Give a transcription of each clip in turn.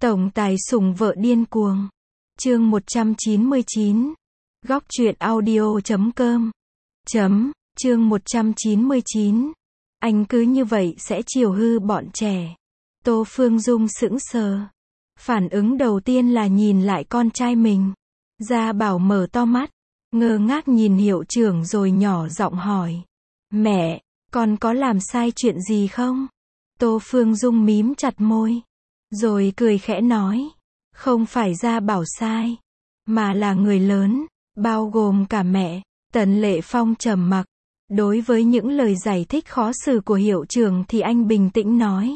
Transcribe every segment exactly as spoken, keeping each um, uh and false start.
Tổng tài sủng vợ điên cuồng. Chương một trăm chín mươi chín. Góc truyện audio chấm com. Chấm, chương một trăm chín mươi chín. Anh cứ như vậy sẽ chiều hư bọn trẻ. Tô Phương Dung sững sờ. Phản ứng đầu tiên là nhìn lại con trai mình. Gia Bảo mở to mắt, ngơ ngác nhìn hiệu trưởng rồi nhỏ giọng hỏi. Mẹ, con có làm sai chuyện gì không? Tô Phương Dung mím chặt môi, rồi cười khẽ nói. Không phải Gia Bảo sai, mà là người lớn, bao gồm cả mẹ. Tần Lệ Phong trầm mặc. Đối với những lời giải thích khó xử của hiệu trưởng thì anh bình tĩnh nói.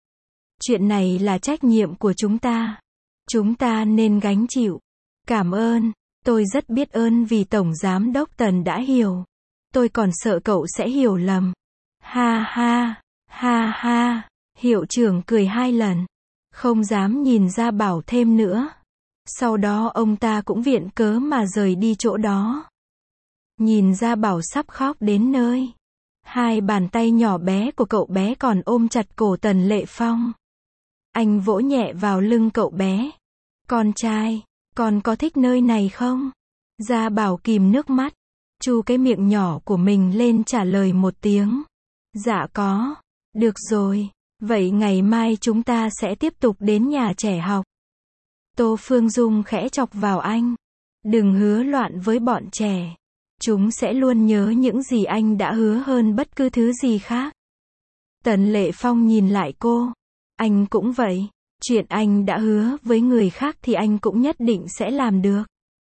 Chuyện này là trách nhiệm của chúng ta. Chúng ta nên gánh chịu. Cảm ơn, tôi rất biết ơn vì Tổng Giám đốc Tần đã hiểu. Tôi còn sợ cậu sẽ hiểu lầm. Ha ha, ha ha, hiệu trưởng cười hai lần. Không dám nhìn Gia Bảo thêm nữa. Sau đó ông ta cũng viện cớ mà rời đi chỗ đó. Nhìn Gia Bảo sắp khóc đến nơi. Hai bàn tay nhỏ bé của cậu bé còn ôm chặt cổ Tần Lệ Phong. Anh vỗ nhẹ vào lưng cậu bé. Con trai, con có thích nơi này không? Gia Bảo kìm nước mắt, chu cái miệng nhỏ của mình lên trả lời một tiếng. Dạ có. Được rồi, vậy ngày mai chúng ta sẽ tiếp tục đến nhà trẻ học. Tô Phương Dung khẽ chọc vào anh. Đừng hứa loạn với bọn trẻ. Chúng sẽ luôn nhớ những gì anh đã hứa hơn bất cứ thứ gì khác. Tần Lệ Phong nhìn lại cô. Anh cũng vậy. Chuyện anh đã hứa với người khác thì anh cũng nhất định sẽ làm được.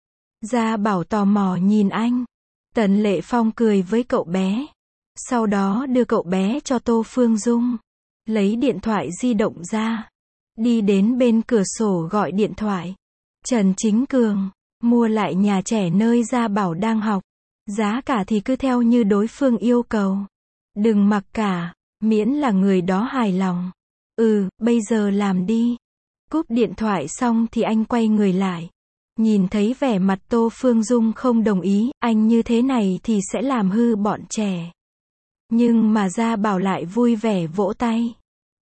Gia Bảo tò mò nhìn anh. Tần Lệ Phong cười với cậu bé. Sau đó đưa cậu bé cho Tô Phương Dung. Lấy điện thoại di động ra. Đi đến bên cửa sổ gọi điện thoại. Trần Chính Cường, mua lại nhà trẻ nơi Gia Bảo đang học. Giá cả thì cứ theo như đối phương yêu cầu. Đừng mặc cả, miễn là người đó hài lòng. Ừ, bây giờ làm đi. Cúp điện thoại xong thì anh quay người lại. Nhìn thấy vẻ mặt Tô Phương Dung không đồng ý, anh như thế này thì sẽ làm hư bọn trẻ. Nhưng mà Gia Bảo lại vui vẻ vỗ tay.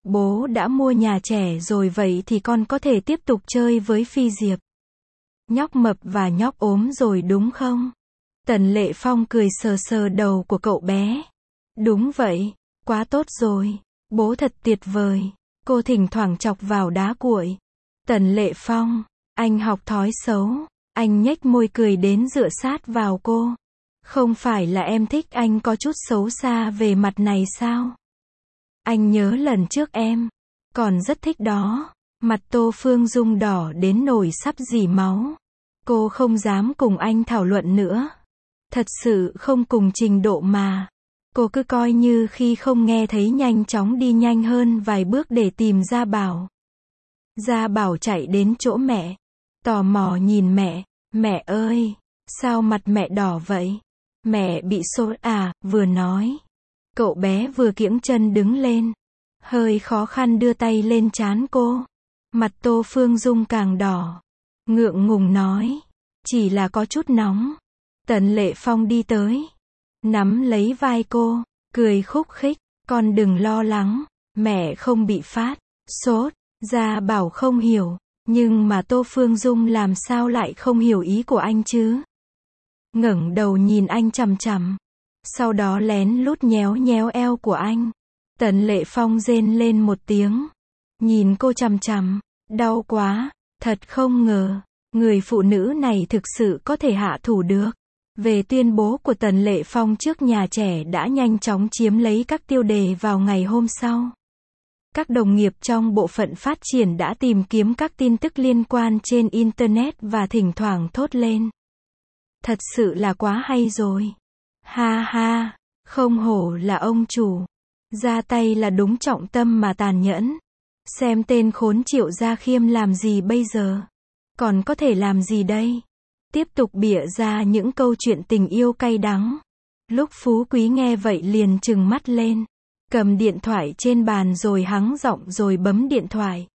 Bố đã mua nhà trẻ rồi, vậy thì con có thể tiếp tục chơi với Phi Diệp. Nhóc mập và nhóc ốm rồi đúng không? Tần Lệ Phong cười sờ sờ đầu của cậu bé. Đúng vậy, quá tốt rồi. Bố thật tuyệt vời. Cô thỉnh thoảng chọc vào đá cuội. Tần Lệ Phong, anh học thói xấu. Anh nhếch môi cười đến dựa sát vào cô. Không phải là em thích anh có chút xấu xa về mặt này sao? Anh nhớ lần trước em còn rất thích đó. Mặt Tô Phương Dung đỏ đến nổi sắp rỉ máu. Cô không dám cùng anh thảo luận nữa. Thật sự không cùng trình độ mà. Cô cứ coi như khi không nghe thấy, nhanh chóng đi nhanh hơn vài bước để tìm Gia Bảo. Gia Bảo chạy đến chỗ mẹ. Tò mò nhìn mẹ. Mẹ ơi, sao mặt mẹ đỏ vậy? Mẹ bị sốt à? Vừa nói, cậu bé vừa kiễng chân đứng lên. Hơi khó khăn đưa tay lên trán cô. Mặt Tô Phương Dung càng đỏ. Ngượng ngùng nói. Chỉ là có chút nóng. Tần Lệ Phong đi tới. Nắm lấy vai cô. Cười khúc khích. Con đừng lo lắng. Mẹ không bị phát sốt. Gia Bảo không hiểu. Nhưng mà Tô Phương Dung làm sao lại không hiểu ý của anh chứ? Ngẩng đầu nhìn anh chằm chằm. Sau đó lén lút nhéo nhéo eo của anh. Tần Lệ Phong rên lên một tiếng. Nhìn cô chằm chằm. Đau quá. Thật không ngờ. Người phụ nữ này thực sự có thể hạ thủ được. Về tuyên bố của Tần Lệ Phong trước nhà trẻ đã nhanh chóng chiếm lấy các tiêu đề vào ngày hôm sau. Các đồng nghiệp trong bộ phận phát triển đã tìm kiếm các tin tức liên quan trên Internet và thỉnh thoảng thốt lên. Thật sự là quá hay rồi. Ha ha, không hổ là ông chủ. Ra tay là đúng trọng tâm mà tàn nhẫn. Xem tên khốn Triệu Gia Khiêm làm gì bây giờ. Còn có thể làm gì đây? Tiếp tục bịa ra những câu chuyện tình yêu cay đắng. Lúc Phú Quý nghe vậy liền trừng mắt lên. Cầm điện thoại trên bàn rồi hắng giọng rồi bấm điện thoại.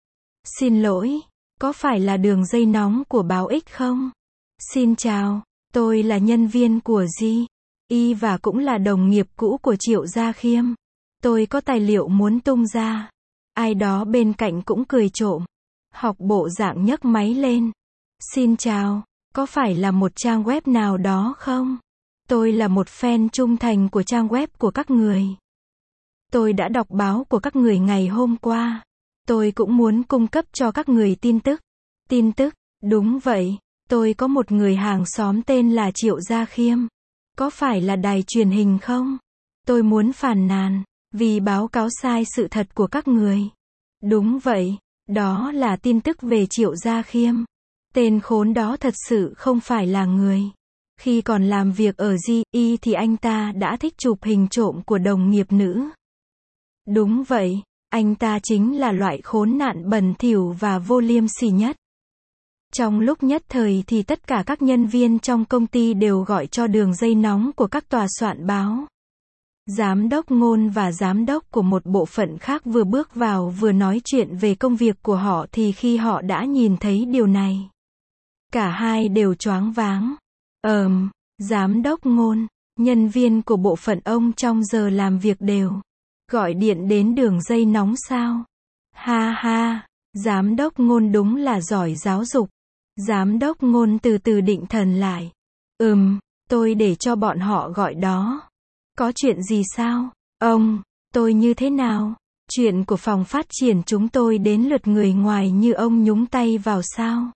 Xin lỗi, có phải là đường dây nóng của báo X không? Xin chào, tôi là nhân viên của G Y và cũng là đồng nghiệp cũ của Triệu Gia Khiêm. Tôi có tài liệu muốn tung ra. Ai đó bên cạnh cũng cười trộm. Học bộ dạng nhấc máy lên. Xin chào, có phải là một trang web nào đó không? Tôi là một fan trung thành của trang web của các người. Tôi đã đọc báo của các người ngày hôm qua. Tôi cũng muốn cung cấp cho các người tin tức. Tin tức, đúng vậy. Tôi có một người hàng xóm tên là Triệu Gia Khiêm. Có phải là đài truyền hình không? Tôi muốn phàn nàn, vì báo cáo sai sự thật của các người. Đúng vậy, đó là tin tức về Triệu Gia Khiêm. Tên khốn đó thật sự không phải là người. Khi còn làm việc ở giê e thì anh ta đã thích chụp hình trộm của đồng nghiệp nữ. Đúng vậy, anh ta chính là loại khốn nạn bẩn thỉu và vô liêm sỉ nhất. Trong lúc nhất thời thì tất cả các nhân viên trong công ty đều gọi cho đường dây nóng của các tòa soạn báo. Giám đốc Ngôn và giám đốc của một bộ phận khác vừa bước vào vừa nói chuyện về công việc của họ thì khi họ đã nhìn thấy điều này, cả hai đều choáng váng. Ờm, giám đốc Ngôn, nhân viên của bộ phận ông trong giờ làm việc đều gọi điện đến đường dây nóng sao? Ha ha, giám đốc Ngôn đúng là giỏi giáo dục. Giám đốc Ngôn từ từ định thần lại. Ừm, tôi để cho bọn họ gọi đó. Có chuyện gì sao? Ông, tôi như thế nào? Chuyện của phòng phát triển chúng tôi đến lượt người ngoài như ông nhúng tay vào sao?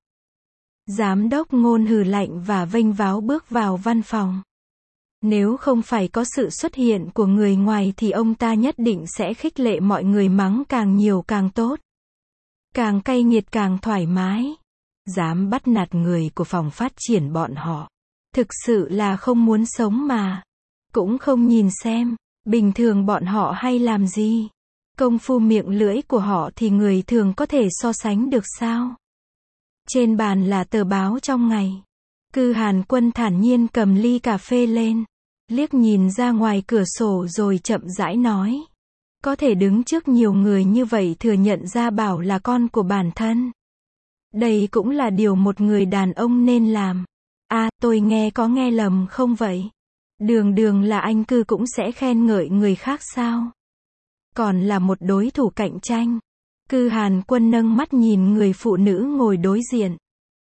Giám đốc Ngôn hừ lạnh và vênh váo bước vào văn phòng. Nếu không phải có sự xuất hiện của người ngoài thì ông ta nhất định sẽ khích lệ mọi người mắng càng nhiều càng tốt. Càng cay nghiệt càng thoải mái. Dám bắt nạt người của phòng phát triển bọn họ. Thực sự là không muốn sống mà. Cũng không nhìn xem, bình thường bọn họ hay làm gì. Công phu miệng lưỡi của họ thì người thường có thể so sánh được sao? Trên bàn là tờ báo trong ngày. Cư Hàn Quân thản nhiên cầm ly cà phê lên, liếc nhìn ra ngoài cửa sổ rồi chậm rãi nói. Có thể đứng trước nhiều người như vậy thừa nhận ra Bảo là con của bản thân. Đây cũng là điều một người đàn ông nên làm. À, tôi nghe có nghe lầm không vậy? Đường đường là anh Cư cũng sẽ khen ngợi người khác sao? Còn là một đối thủ cạnh tranh. Cư Hàn Quân nâng mắt nhìn người phụ nữ ngồi đối diện.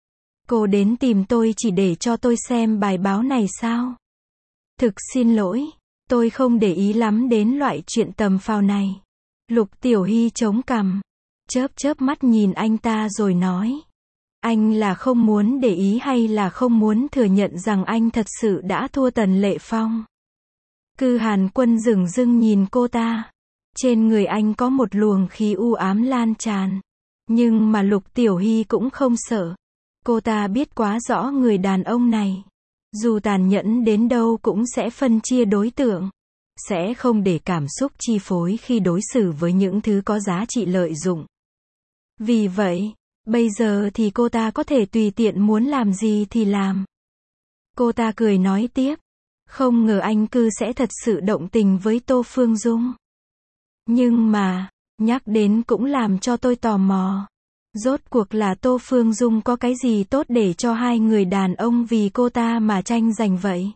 Cô đến tìm tôi chỉ để cho tôi xem bài báo này sao? Thực xin lỗi, tôi không để ý lắm đến loại chuyện tầm phào này. Lục Tiểu Hy chống cằm, chớp chớp mắt nhìn anh ta rồi nói. Anh là không muốn để ý hay là không muốn thừa nhận rằng anh thật sự đã thua Tần Lệ Phong? Cư Hàn Quân dửng dưng nhìn cô ta. Trên người anh có một luồng khí u ám lan tràn. Nhưng mà Lục Tiểu Hy cũng không sợ. Cô ta biết quá rõ người đàn ông này. Dù tàn nhẫn đến đâu cũng sẽ phân chia đối tượng. Sẽ không để cảm xúc chi phối khi đối xử với những thứ có giá trị lợi dụng. Vì vậy, bây giờ thì cô ta có thể tùy tiện muốn làm gì thì làm. Cô ta cười nói tiếp. Không ngờ anh Cư sẽ thật sự động tình với Tô Phương Dung. Nhưng mà, nhắc đến cũng làm cho tôi tò mò. Rốt cuộc là Tô Phương Dung có cái gì tốt để cho hai người đàn ông vì cô ta mà tranh giành vậy?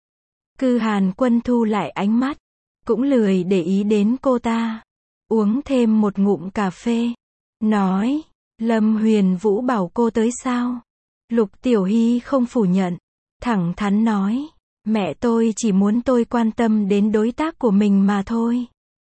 Cư Hàn Quân thu lại ánh mắt. Cũng lười để ý đến cô ta. Uống thêm một ngụm cà phê. Nói, Lâm Huyền Vũ bảo cô tới sao? Lục Tiểu Hy không phủ nhận. Thẳng thắn nói, mẹ tôi chỉ muốn tôi quan tâm đến đối tác của mình mà thôi.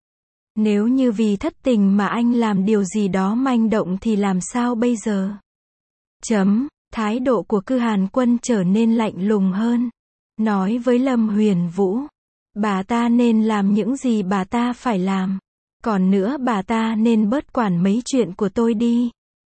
Nếu như vì thất tình mà anh làm điều gì đó manh động thì làm sao bây giờ? Chấm, thái độ của Cư Hàn Quân trở nên lạnh lùng hơn. Nói với Lâm Huyền Vũ, bà ta nên làm những gì bà ta phải làm. Còn nữa bà ta nên bớt quản mấy chuyện của tôi đi.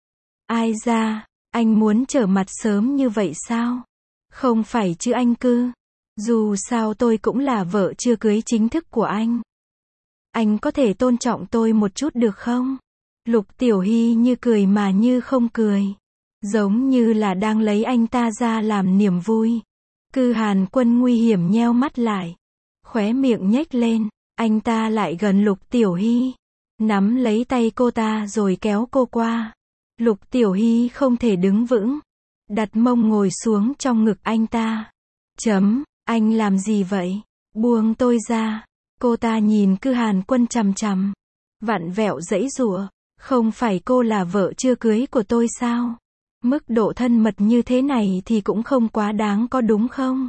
Ai ra, anh muốn trở mặt sớm như vậy sao? Không phải chứ anh Cư. Dù sao tôi cũng là vợ chưa cưới chính thức của anh. Anh có thể tôn trọng tôi một chút được không? Lục Tiểu Hy như cười mà như không cười. Giống như là đang lấy anh ta ra làm niềm vui. Cư Hàn Quân nguy hiểm nheo mắt lại. Khóe miệng nhếch lên. Anh ta lại gần Lục Tiểu Hy. Nắm lấy tay cô ta rồi kéo cô qua. Lục Tiểu Hy không thể đứng vững. Đặt mông ngồi xuống trong ngực anh ta. Chấm, anh làm gì vậy? Buông tôi ra. Cô ta nhìn Cư Hàn Quân chằm chằm. Vặn vẹo giãy giụa. Không phải cô là vợ chưa cưới của tôi sao? Mức độ thân mật như thế này thì cũng không quá đáng có đúng không?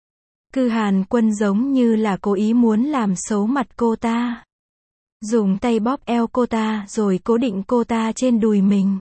Cư Hàn Quân giống như là cố ý muốn làm xấu mặt cô ta. Dùng tay bóp eo cô ta rồi cố định cô ta trên đùi mình.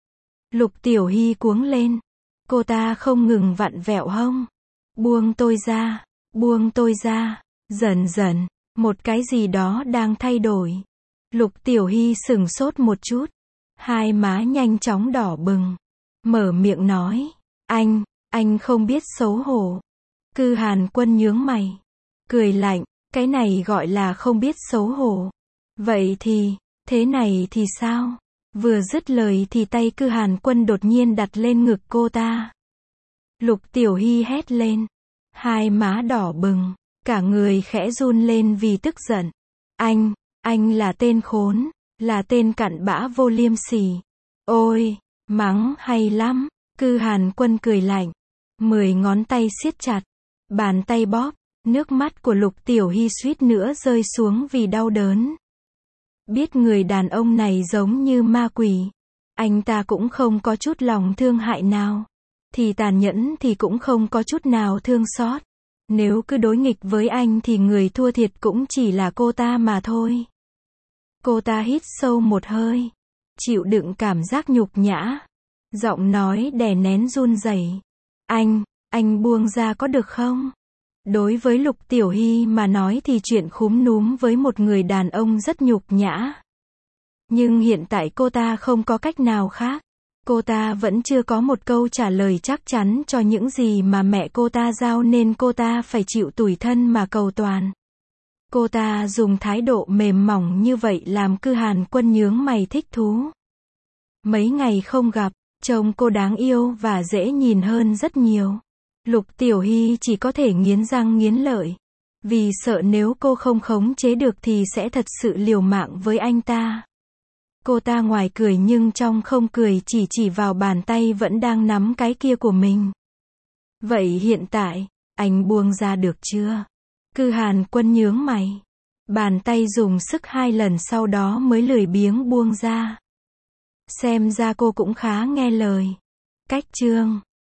Lục Tiểu Hy cuống lên. Cô ta không ngừng vặn vẹo hông. Buông tôi ra, buông tôi ra. Dần dần, một cái gì đó đang thay đổi. Lục Tiểu Hy sửng sốt một chút. Hai má nhanh chóng đỏ bừng. Mở miệng nói. Anh, anh không biết xấu hổ. Cư Hàn Quân nhướng mày. Cười lạnh, cái này gọi là không biết xấu hổ. Vậy thì, thế này thì sao? Vừa dứt lời thì tay Cư Hàn Quân đột nhiên đặt lên ngực cô ta. Lục Tiểu Hy hét lên. Hai má đỏ bừng. Cả người khẽ run lên vì tức giận. Anh, anh là tên khốn. Là tên cặn bã vô liêm sỉ. Ôi, mắng hay lắm. Cư Hàn Quân cười lạnh. Mười ngón tay siết chặt. Bàn tay bóp. Nước mắt của Lục Tiểu Hy suýt nữa rơi xuống vì đau đớn. Biết người đàn ông này giống như ma quỷ. Anh ta cũng không có chút lòng thương hại nào. Thì tàn nhẫn thì cũng không có chút nào thương xót. Nếu cứ đối nghịch với anh thì người thua thiệt cũng chỉ là cô ta mà thôi. Cô ta hít sâu một hơi. Chịu đựng cảm giác nhục nhã. Giọng nói đè nén run rẩy. Anh, anh buông ra có được không? Đối với Lục Tiểu Hy mà nói thì chuyện khúm núm với một người đàn ông rất nhục nhã. Nhưng hiện tại cô ta không có cách nào khác. Cô ta vẫn chưa có một câu trả lời chắc chắn cho những gì mà mẹ cô ta giao nên cô ta phải chịu tủi thân mà cầu toàn. Cô ta dùng thái độ mềm mỏng như vậy làm Cư Hàn Quân nhướng mày thích thú. Mấy ngày không gặp, trông cô đáng yêu và dễ nhìn hơn rất nhiều. Lục Tiểu Hy chỉ có thể nghiến răng nghiến lợi. Vì sợ nếu cô không khống chế được thì sẽ thật sự liều mạng với anh ta. Cô ta ngoài cười nhưng trong không cười, chỉ chỉ vào bàn tay vẫn đang nắm cái kia của mình. Vậy hiện tại, anh buông ra được chưa? Cư Hàn Quân nhướng mày. Bàn tay dùng sức hai lần sau đó mới lười biếng buông ra. Xem ra cô cũng khá nghe lời. Cách chương